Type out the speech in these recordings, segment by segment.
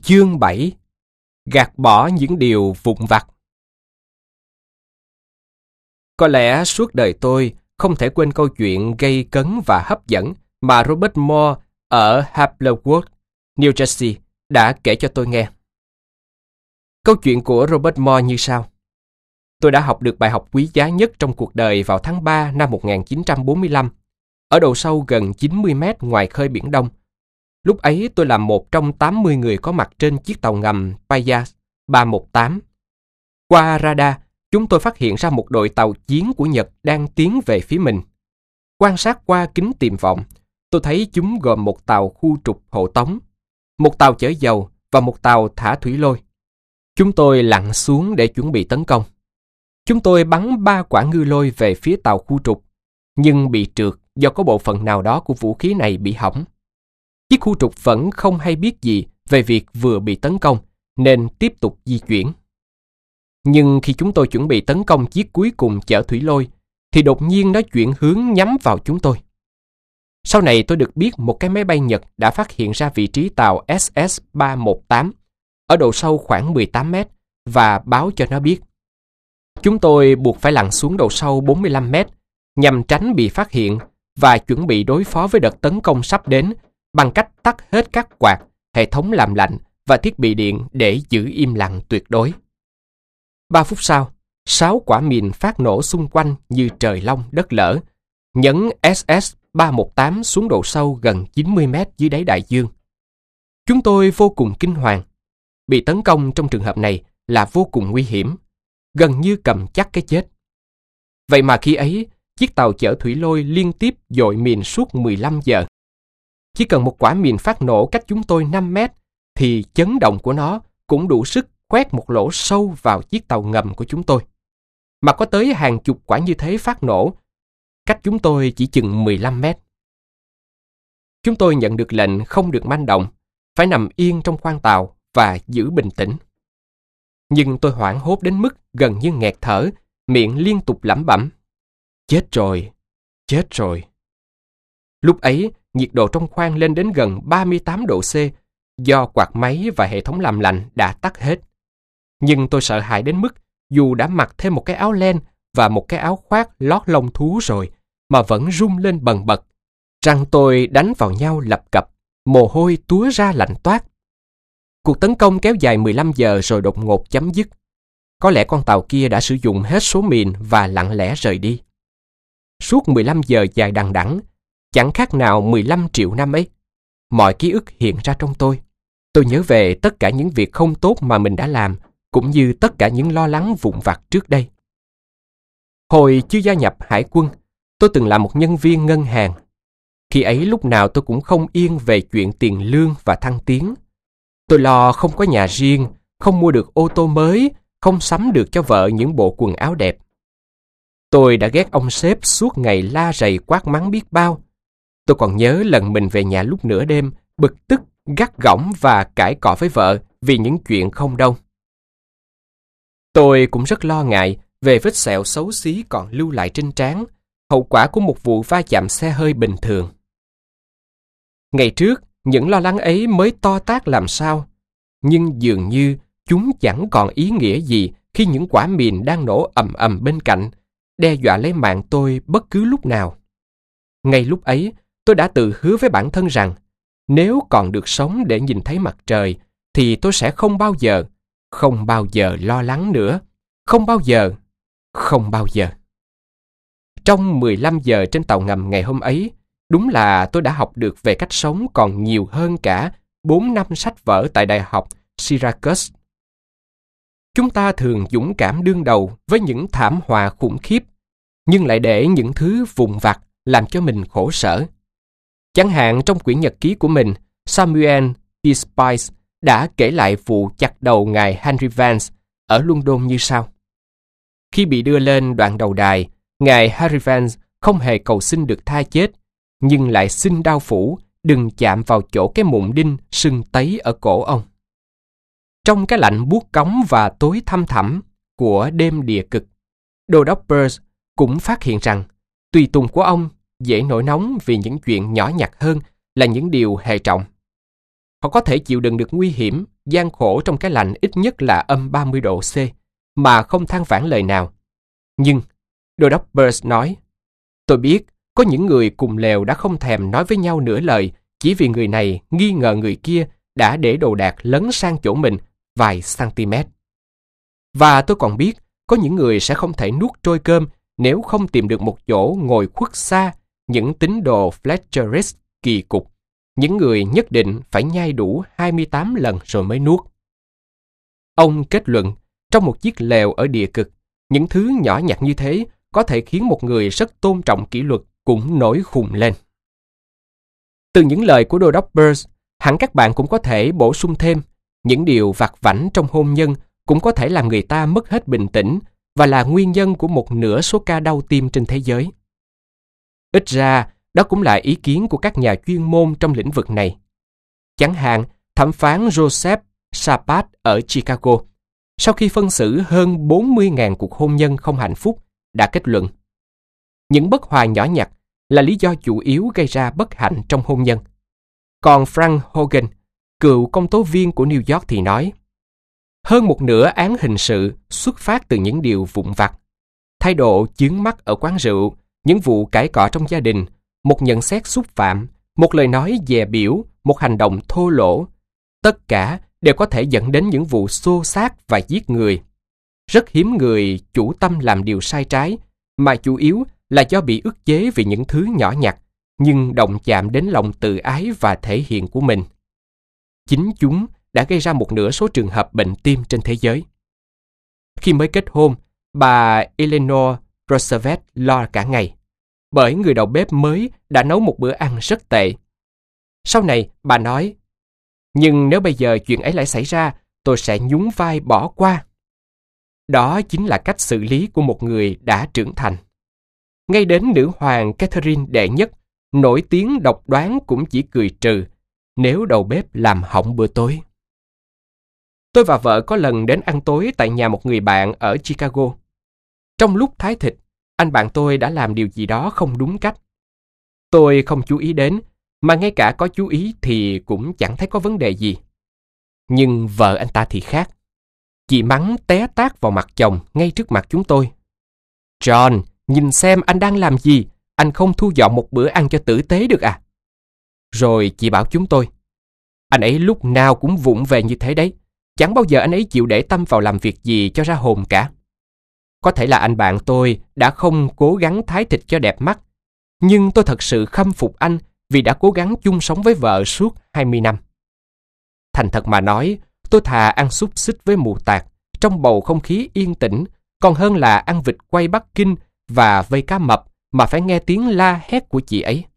Chương 7. Gạt bỏ những điều vụn vặt. Có lẽ suốt đời tôi không thể quên câu chuyện gây cấn và hấp dẫn mà Robert Moore ở Happleworth, New Jersey đã kể cho tôi nghe. Câu chuyện của Robert Moore như sau. Tôi đã học được bài học quý giá nhất trong cuộc đời vào tháng 3 năm 1945, ở độ sâu gần 90 mét ngoài khơi Biển Đông. Lúc ấy tôi là một trong 80 người có mặt trên chiếc tàu ngầm Payas 318. Qua radar, chúng tôi phát hiện ra một đội tàu chiến của Nhật đang tiến về phía mình. Quan sát qua kính tiềm vọng, tôi thấy chúng gồm một tàu khu trục hộ tống, một tàu chở dầu và một tàu thả thủy lôi. Chúng tôi lặn xuống để chuẩn bị tấn công. Chúng tôi bắn 3 quả ngư lôi về phía tàu khu trục, nhưng bị trượt do có bộ phận nào đó của vũ khí này bị hỏng. Chiếc khu trục vẫn không hay biết gì về việc vừa bị tấn công, nên tiếp tục di chuyển. Nhưng khi chúng tôi chuẩn bị tấn công chiếc cuối cùng chở thủy lôi, thì đột nhiên nó chuyển hướng nhắm vào chúng tôi. Sau này tôi được biết một cái máy bay Nhật đã phát hiện ra vị trí tàu SS-318 ở độ sâu khoảng 18 mét và báo cho nó biết. Chúng tôi buộc phải lặn xuống độ sâu 45 mét nhằm tránh bị phát hiện và chuẩn bị đối phó với đợt tấn công sắp đến bằng cách tắt hết các quạt, hệ thống làm lạnh và thiết bị điện để giữ im lặng tuyệt đối. 3 phút sau, 6 quả mìn phát nổ xung quanh như trời long đất lở, nhấn SS-318 xuống độ sâu gần 90 mét dưới đáy đại dương. Chúng tôi vô cùng kinh hoàng. Bị tấn công trong trường hợp này là vô cùng nguy hiểm, gần như cầm chắc cái chết. Vậy mà khi ấy, chiếc tàu chở thủy lôi liên tiếp dội mìn suốt 15 giờ. Chỉ cần một quả mìn phát nổ cách chúng tôi 5 mét, thì chấn động của nó cũng đủ sức khoét một lỗ sâu vào chiếc tàu ngầm của chúng tôi. Mà có tới hàng chục quả như thế phát nổ, cách chúng tôi chỉ chừng 15 mét. Chúng tôi nhận được lệnh không được manh động, phải nằm yên trong khoang tàu và giữ bình tĩnh. Nhưng tôi hoảng hốt đến mức gần như nghẹt thở, miệng liên tục lẩm bẩm. Chết rồi, chết rồi. Lúc ấy, nhiệt độ trong khoang lên đến gần 38 độ C, do quạt máy và hệ thống làm lạnh đã tắt hết. Nhưng tôi sợ hãi đến mức dù đã mặc thêm một cái áo len và một cái áo khoác lót lông thú rồi, mà vẫn run lên bần bật. Răng tôi đánh vào nhau lập cập, mồ hôi túa ra lạnh toát. Cuộc tấn công kéo dài 15 giờ rồi đột ngột chấm dứt. Có lẽ con tàu kia đã sử dụng hết số mìn và lặng lẽ rời đi. Suốt 15 giờ dài đằng đẵng, chẳng khác nào 15 triệu năm ấy. Mọi ký ức hiện ra trong tôi. Tôi nhớ về tất cả những việc không tốt mà mình đã làm, cũng như tất cả những lo lắng vụn vặt trước đây. Hồi chưa gia nhập hải quân, tôi từng là một nhân viên ngân hàng. Khi ấy lúc nào tôi cũng không yên về chuyện tiền lương và thăng tiến. Tôi lo không có nhà riêng, không mua được ô tô mới, không sắm được cho vợ những bộ quần áo đẹp. Tôi đã ghét ông sếp suốt ngày la rầy quát mắng biết bao. Tôi còn nhớ lần mình về nhà lúc nửa đêm, bực tức, gắt gỏng và cãi cọ với vợ vì những chuyện không đâu. Tôi cũng rất lo ngại về vết sẹo xấu xí còn lưu lại trên trán, hậu quả của một vụ va chạm xe hơi bình thường. Ngày trước, những lo lắng ấy mới to tát làm sao, nhưng dường như chúng chẳng còn ý nghĩa gì khi những quả mìn đang nổ ầm ầm bên cạnh, đe dọa lấy mạng tôi bất cứ lúc nào. Ngay lúc ấy, tôi đã tự hứa với bản thân rằng, nếu còn được sống để nhìn thấy mặt trời, thì tôi sẽ không bao giờ lo lắng nữa. Không bao giờ. Trong 15 giờ trên tàu ngầm ngày hôm ấy, đúng là tôi đã học được về cách sống còn nhiều hơn cả 4 năm sách vở tại Đại học Syracuse. Chúng ta thường dũng cảm đương đầu với những thảm họa khủng khiếp, nhưng lại để những thứ vụn vặt làm cho mình khổ sở. Chẳng hạn trong quyển nhật ký của mình, Samuel P. Spice đã kể lại vụ chặt đầu ngài Henry Vance ở London như sau. Khi bị đưa lên đoạn đầu đài, ngài Henry Vance không hề cầu xin được tha chết, nhưng lại xin đao phủ đừng chạm vào chỗ cái mụn đinh sưng tấy ở cổ ông. Trong cái lạnh buốt cóng và tối thăm thẳm của đêm địa cực, đô đốc Peirce cũng phát hiện rằng tùy tùng của ông dễ nổi nóng vì những chuyện nhỏ nhặt hơn là những điều hệ trọng. Họ có thể chịu đựng được nguy hiểm, gian khổ trong cái lạnh ít nhất là âm 30 độ C, mà không than vãn lời nào. Nhưng, Đô đốc Burns nói, tôi biết có những người cùng lều đã không thèm nói với nhau nửa lời chỉ vì người này nghi ngờ người kia đã để đồ đạc lấn sang chỗ mình vài cm. Và tôi còn biết có những người sẽ không thể nuốt trôi cơm nếu không tìm được một chỗ ngồi khuất xa những tín đồ Fletcherist kỳ cục. Những người nhất định phải nhai đủ 28 lần rồi mới nuốt. Ông kết luận, trong một chiếc lều ở địa cực, những thứ nhỏ nhặt như thế có thể khiến một người rất tôn trọng kỷ luật cũng nổi khùng lên. Từ những lời của Đô đốc Burns, hẳn các bạn cũng có thể bổ sung thêm, những điều vặt vãnh trong hôn nhân cũng có thể làm người ta mất hết bình tĩnh và là nguyên nhân của một nửa số ca đau tim trên thế giới. Ít ra, đó cũng là ý kiến của các nhà chuyên môn trong lĩnh vực này. Chẳng hạn, thẩm phán Joseph Sabat ở Chicago, sau khi phân xử hơn 40.000 cuộc hôn nhân không hạnh phúc, đã kết luận những bất hòa nhỏ nhặt là lý do chủ yếu gây ra bất hạnh trong hôn nhân. Còn Frank Hogan, cựu công tố viên của New York thì nói, hơn một nửa án hình sự xuất phát từ những điều vụn vặt. Thái độ chướng mắt ở quán rượu, những vụ cãi cọ trong gia đình, một nhận xét xúc phạm, một lời nói dè bỉu, một hành động thô lỗ. Tất cả đều có thể dẫn đến những vụ xô xát và giết người. Rất hiếm người chủ tâm làm điều sai trái, mà chủ yếu là do bị ức chế vì những thứ nhỏ nhặt, nhưng động chạm đến lòng tự ái và thể hiện của mình. Chính chúng đã gây ra một nửa số trường hợp bệnh tim trên thế giới. Khi mới kết hôn, bà Eleanor Roosevelt lo cả ngày, bởi người đầu bếp mới đã nấu một bữa ăn rất tệ. Sau này, bà nói, nhưng nếu bây giờ chuyện ấy lại xảy ra, tôi sẽ nhún vai bỏ qua. Đó chính là cách xử lý của một người đã trưởng thành. Ngay đến nữ hoàng Catherine đệ nhất, nổi tiếng độc đoán cũng chỉ cười trừ nếu đầu bếp làm hỏng bữa tối. Tôi và vợ có lần đến ăn tối tại nhà một người bạn ở Chicago. Trong lúc thái thịt, anh bạn tôi đã làm điều gì đó không đúng cách. Tôi không chú ý đến, mà ngay cả có chú ý thì cũng chẳng thấy có vấn đề gì. Nhưng vợ anh ta thì khác. Chị mắng té tát vào mặt chồng ngay trước mặt chúng tôi. John, nhìn xem anh đang làm gì, anh không thu dọn một bữa ăn cho tử tế được à? Rồi chị bảo chúng tôi, anh ấy lúc nào cũng vụng về như thế đấy, chẳng bao giờ anh ấy chịu để tâm vào làm việc gì cho ra hồn cả. Có thể là anh bạn tôi đã không cố gắng thái thịt cho đẹp mắt, nhưng tôi thật sự khâm phục anh vì đã cố gắng chung sống với vợ suốt 20 năm. Thành thật mà nói, tôi thà ăn xúc xích với mù tạt trong bầu không khí yên tĩnh, còn hơn là ăn vịt quay Bắc Kinh và vây cá mập mà phải nghe tiếng la hét của chị ấy.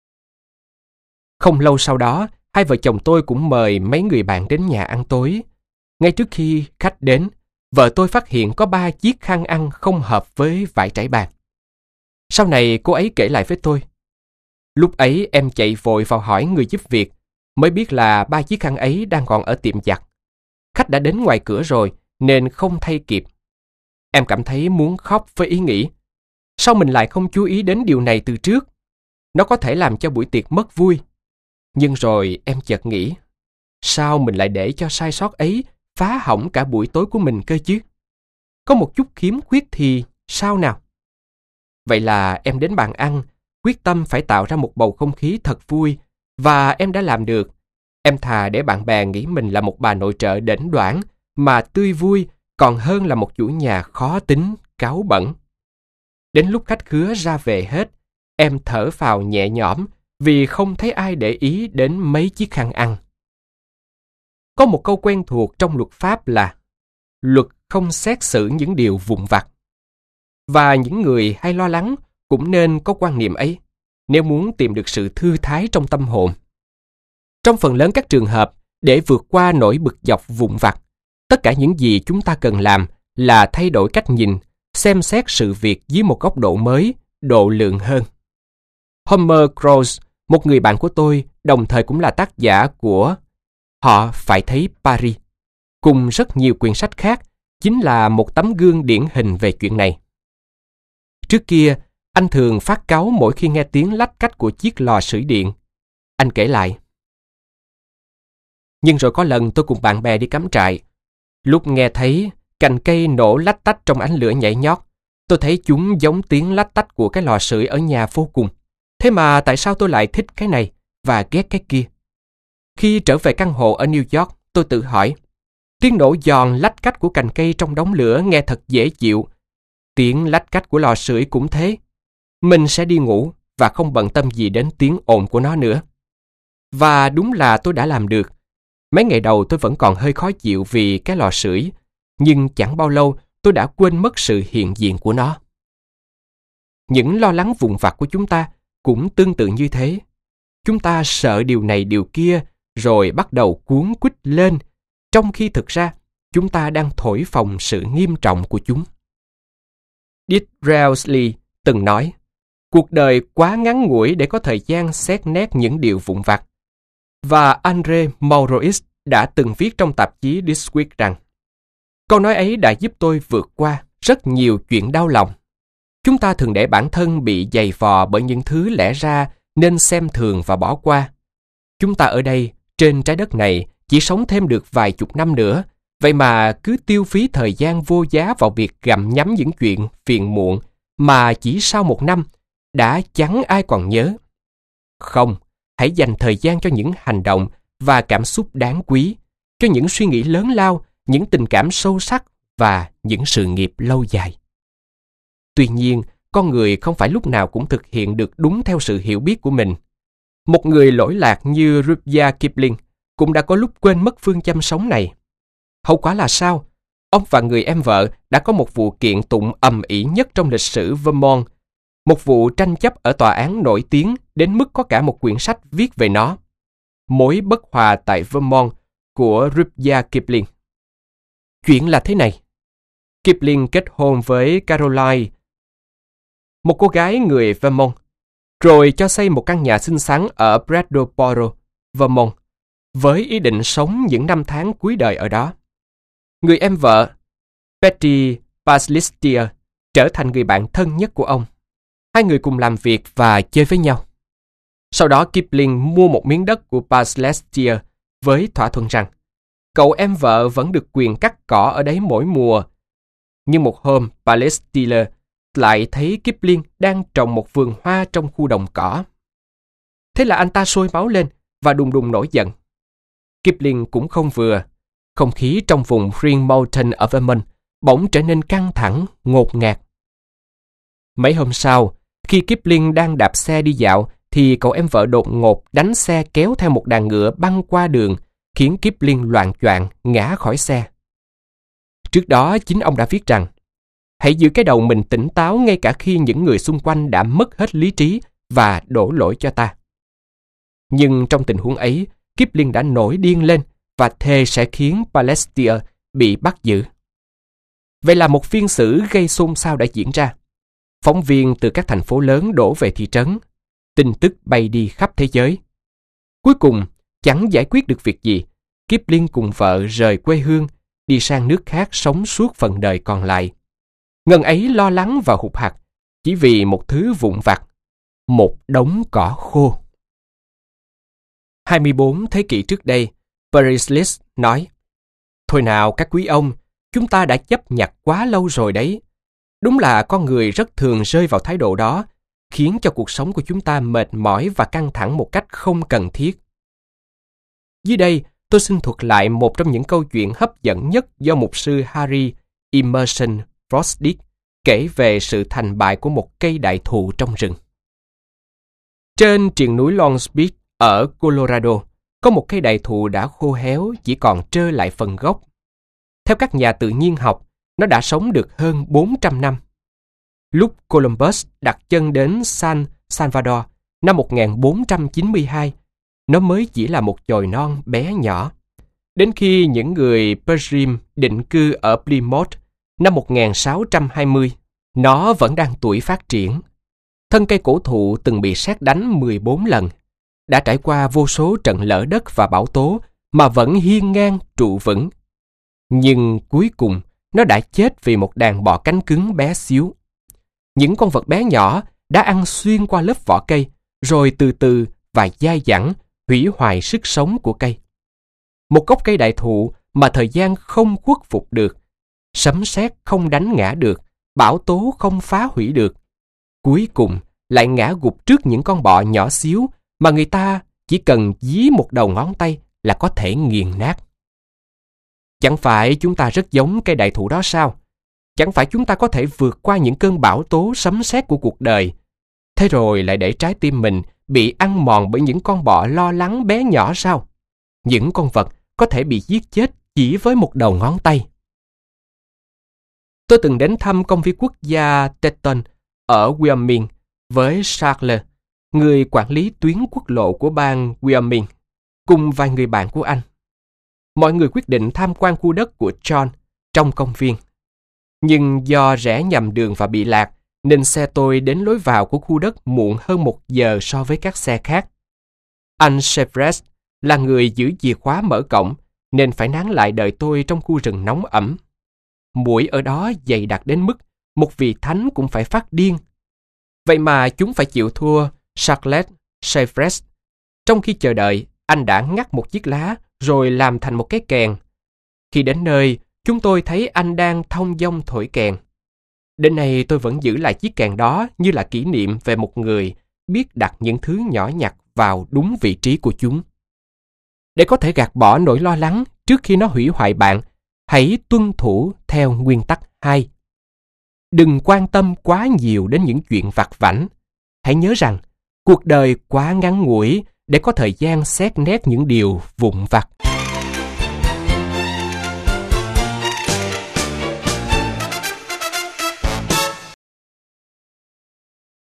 Không lâu sau đó, hai vợ chồng tôi cũng mời mấy người bạn đến nhà ăn tối. Ngay trước khi khách đến, vợ tôi phát hiện có 3 chiếc khăn ăn không hợp với vải trải bàn. Sau này cô ấy kể lại với tôi. Lúc ấy em chạy vội vào hỏi người giúp việc, mới biết là 3 chiếc khăn ấy đang còn ở tiệm giặt. Khách đã đến ngoài cửa rồi, nên không thay kịp. Em cảm thấy muốn khóc với ý nghĩ, sao mình lại không chú ý đến điều này từ trước? Nó có thể làm cho buổi tiệc mất vui. Nhưng rồi em chợt nghĩ, sao mình lại để cho sai sót ấy phá hỏng cả buổi tối của mình cơ chứ? Có một chút khiếm khuyết thì sao nào? Vậy là em đến bàn ăn, quyết tâm phải tạo ra một bầu không khí thật vui, và em đã làm được. Em thà để bạn bè nghĩ mình là một bà nội trợ đỉnh đoản mà tươi vui, còn hơn là một chủ nhà khó tính, cáu bẩn. Đến lúc khách khứa ra về hết, em thở phào nhẹ nhõm vì không thấy ai để ý đến mấy chiếc khăn ăn. Có một câu quen thuộc trong luật pháp là luật không xét xử những điều vụn vặt. Và những người hay lo lắng cũng nên có quan niệm ấy nếu muốn tìm được sự thư thái trong tâm hồn. Trong phần lớn các trường hợp, để vượt qua nỗi bực dọc vụn vặt, tất cả những gì chúng ta cần làm là thay đổi cách nhìn, xem xét sự việc dưới một góc độ mới, độ lượng hơn. Homer Cross, một người bạn của tôi, đồng thời cũng là tác giả của Họ phải thấy Paris, cùng rất nhiều quyển sách khác, chính là một tấm gương điển hình về chuyện này. Trước kia, anh thường phát cáu mỗi khi nghe tiếng lách cách của chiếc lò sưởi điện. Anh kể lại, Nhưng rồi có lần tôi cùng bạn bè đi cắm trại. Lúc nghe thấy cành cây nổ lách tách trong ánh lửa nhảy nhót, tôi thấy chúng giống tiếng lách tách của cái lò sưởi ở nhà vô cùng. Thế mà tại sao tôi lại thích cái này và ghét cái kia? Khi trở về căn hộ ở New York, tôi tự hỏi, tiếng nổ giòn lách cách của cành cây trong đống lửa nghe thật dễ chịu. Tiếng lách cách của lò sưởi cũng thế. Mình sẽ đi ngủ và không bận tâm gì đến tiếng ồn của nó nữa. Và đúng là tôi đã làm được. Mấy ngày đầu tôi vẫn còn hơi khó chịu vì cái lò sưởi, nhưng chẳng bao lâu tôi đã quên mất sự hiện diện của nó. Những lo lắng vụn vặt của chúng ta cũng tương tự như thế. Chúng ta sợ điều này điều kia, rồi bắt đầu cuống quýt lên, trong khi thực ra chúng ta đang thổi phồng sự nghiêm trọng của chúng. Disraeli từng nói, cuộc đời quá ngắn ngủi để có thời gian xét nét những điều vụn vặt. Và Andre Maurois đã từng viết trong tạp chí This Week rằng, câu nói ấy đã giúp tôi vượt qua rất nhiều chuyện đau lòng. Chúng ta thường để bản thân bị dày vò bởi những thứ lẽ ra nên xem thường và bỏ qua. Chúng ta ở đây, trên trái đất này, chỉ sống thêm được vài chục năm nữa, vậy mà cứ tiêu phí thời gian vô giá vào việc gặm nhấm những chuyện phiền muộn mà chỉ sau một năm đã chẳng ai còn nhớ. Không, hãy dành thời gian cho những hành động và cảm xúc đáng quý, cho những suy nghĩ lớn lao, những tình cảm sâu sắc và những sự nghiệp lâu dài. Tuy nhiên, con người không phải lúc nào cũng thực hiện được đúng theo sự hiểu biết của mình. Một người lỗi lạc như Rudyard Kipling cũng đã có lúc quên mất phương châm sống này. Hậu quả là sao? Ông và người em vợ đã có một vụ kiện tụng ầm ĩ nhất trong lịch sử Vermont, một vụ tranh chấp ở tòa án nổi tiếng đến mức có cả một quyển sách viết về nó. Mối bất hòa tại Vermont của Rudyard Kipling. Chuyện là thế này. Kipling kết hôn với Caroline, một cô gái người Vermont, rồi cho xây một căn nhà xinh xắn ở Brattleboro, Vermont, với ý định sống những năm tháng cuối đời ở đó. Người em vợ, Betty Paslistier, trở thành người bạn thân nhất của ông. Hai người cùng làm việc và chơi với nhau. Sau đó Kipling mua một miếng đất của Paslistier với thỏa thuận rằng cậu em vợ vẫn được quyền cắt cỏ ở đấy mỗi mùa. Nhưng một hôm, Paslistier lại thấy Kipling đang trồng một vườn hoa trong khu đồng cỏ. Thế là anh ta sôi máu lên và đùng đùng nổi giận. Kipling cũng không vừa. Không khí trong vùng Green Mountain ở Vermont bỗng trở nên căng thẳng, ngột ngạt. Mấy hôm sau, khi Kipling đang đạp xe đi dạo, thì cậu em vợ đột ngột đánh xe kéo theo một đàn ngựa băng qua đường, khiến Kipling loạng choạng ngã khỏi xe. Trước đó, chính ông đã viết rằng, hãy giữ cái đầu mình tỉnh táo ngay cả khi những người xung quanh đã mất hết lý trí và đổ lỗi cho ta. Nhưng trong tình huống ấy, Kipling đã nổi điên lên và thề sẽ khiến Paslistier bị bắt giữ. Vậy là một phiên xử gây xôn xao đã diễn ra. Phóng viên từ các thành phố lớn đổ về thị trấn. Tin tức bay đi khắp thế giới. Cuối cùng, chẳng giải quyết được việc gì, Kipling cùng vợ rời quê hương, đi sang nước khác sống suốt phần đời còn lại. Ngần ấy lo lắng và hụt hặc, chỉ vì một thứ vụn vặt, một đống cỏ khô. 24 thế kỷ trước đây, Paracelsus nói, thôi nào các quý ông, chúng ta đã chấp nhặt quá lâu rồi đấy. Đúng là con người rất thường rơi vào thái độ đó, khiến cho cuộc sống của chúng ta mệt mỏi và căng thẳng một cách không cần thiết. Dưới đây, tôi xin thuật lại một trong những câu chuyện hấp dẫn nhất do mục sư Harry Emerson Fosdick kể về sự thành bại của một cây đại thụ trong rừng. Trên triền núi Long Beach ở Colorado, có một cây đại thụ đã khô héo, chỉ còn trơ lại phần gốc. Theo các nhà tự nhiên học, nó đã sống được hơn 400 năm. Lúc Columbus đặt chân đến San Salvador năm 1492, nó mới chỉ là một chồi non bé nhỏ. Đến khi những người Pilgrim định cư ở Plymouth năm 1620, nó vẫn đang tuổi phát triển. Thân cây cổ thụ từng bị sét đánh 14 lần, đã trải qua vô số trận lở đất và bão tố mà vẫn hiên ngang trụ vững. Nhưng cuối cùng, nó đã chết vì một đàn bọ cánh cứng bé xíu. Những con vật bé nhỏ đã ăn xuyên qua lớp vỏ cây, rồi từ từ và dai dẳng hủy hoại sức sống của cây. một gốc cây đại thụ mà thời gian không khuất phục được, sấm sét không đánh ngã được, bão tố không phá hủy được. Cuối cùng lại ngã gục trước những con bọ nhỏ xíu mà người ta chỉ cần dí một đầu ngón tay là có thể nghiền nát. Chẳng phải chúng ta rất giống cây đại thụ đó sao? Chẳng phải chúng ta có thể vượt qua những cơn bão tố sấm sét của cuộc đời, thế rồi lại để trái tim mình bị ăn mòn bởi những con bọ lo lắng bé nhỏ sao? Những con vật có thể bị giết chết chỉ với một đầu ngón tay. Tôi từng đến thăm công viên quốc gia Teton ở Wyoming với Charles, người quản lý tuyến quốc lộ của bang Wyoming, cùng vài người bạn của anh. Mọi người quyết định tham quan khu đất của John trong công viên. Nhưng do rẽ nhầm đường và bị lạc, nên xe tôi đến lối vào của khu đất muộn hơn 1 giờ so với các xe khác. Anh Chevres là người giữ chìa khóa mở cổng, nên phải nán lại đợi tôi trong khu rừng nóng ẩm. Muỗi ở đó dày đặc đến mức một vị thánh cũng phải phát điên. Vậy mà chúng phải chịu thua Charles Chevres. Trong khi chờ đợi, anh đã ngắt một chiếc lá rồi làm thành một cái kèn. Khi đến nơi, chúng tôi thấy anh đang thong dong thổi kèn. Đến nay tôi vẫn giữ lại chiếc kèn đó như là kỷ niệm về một người biết đặt những thứ nhỏ nhặt vào đúng vị trí của chúng. Để có thể gạt bỏ nỗi lo lắng trước khi nó hủy hoại bạn, hãy tuân thủ theo nguyên tắc 2. Đừng quan tâm quá nhiều đến những chuyện vặt vãnh. Hãy nhớ rằng, cuộc đời quá ngắn ngủi để có thời gian xét nét những điều vụn vặt.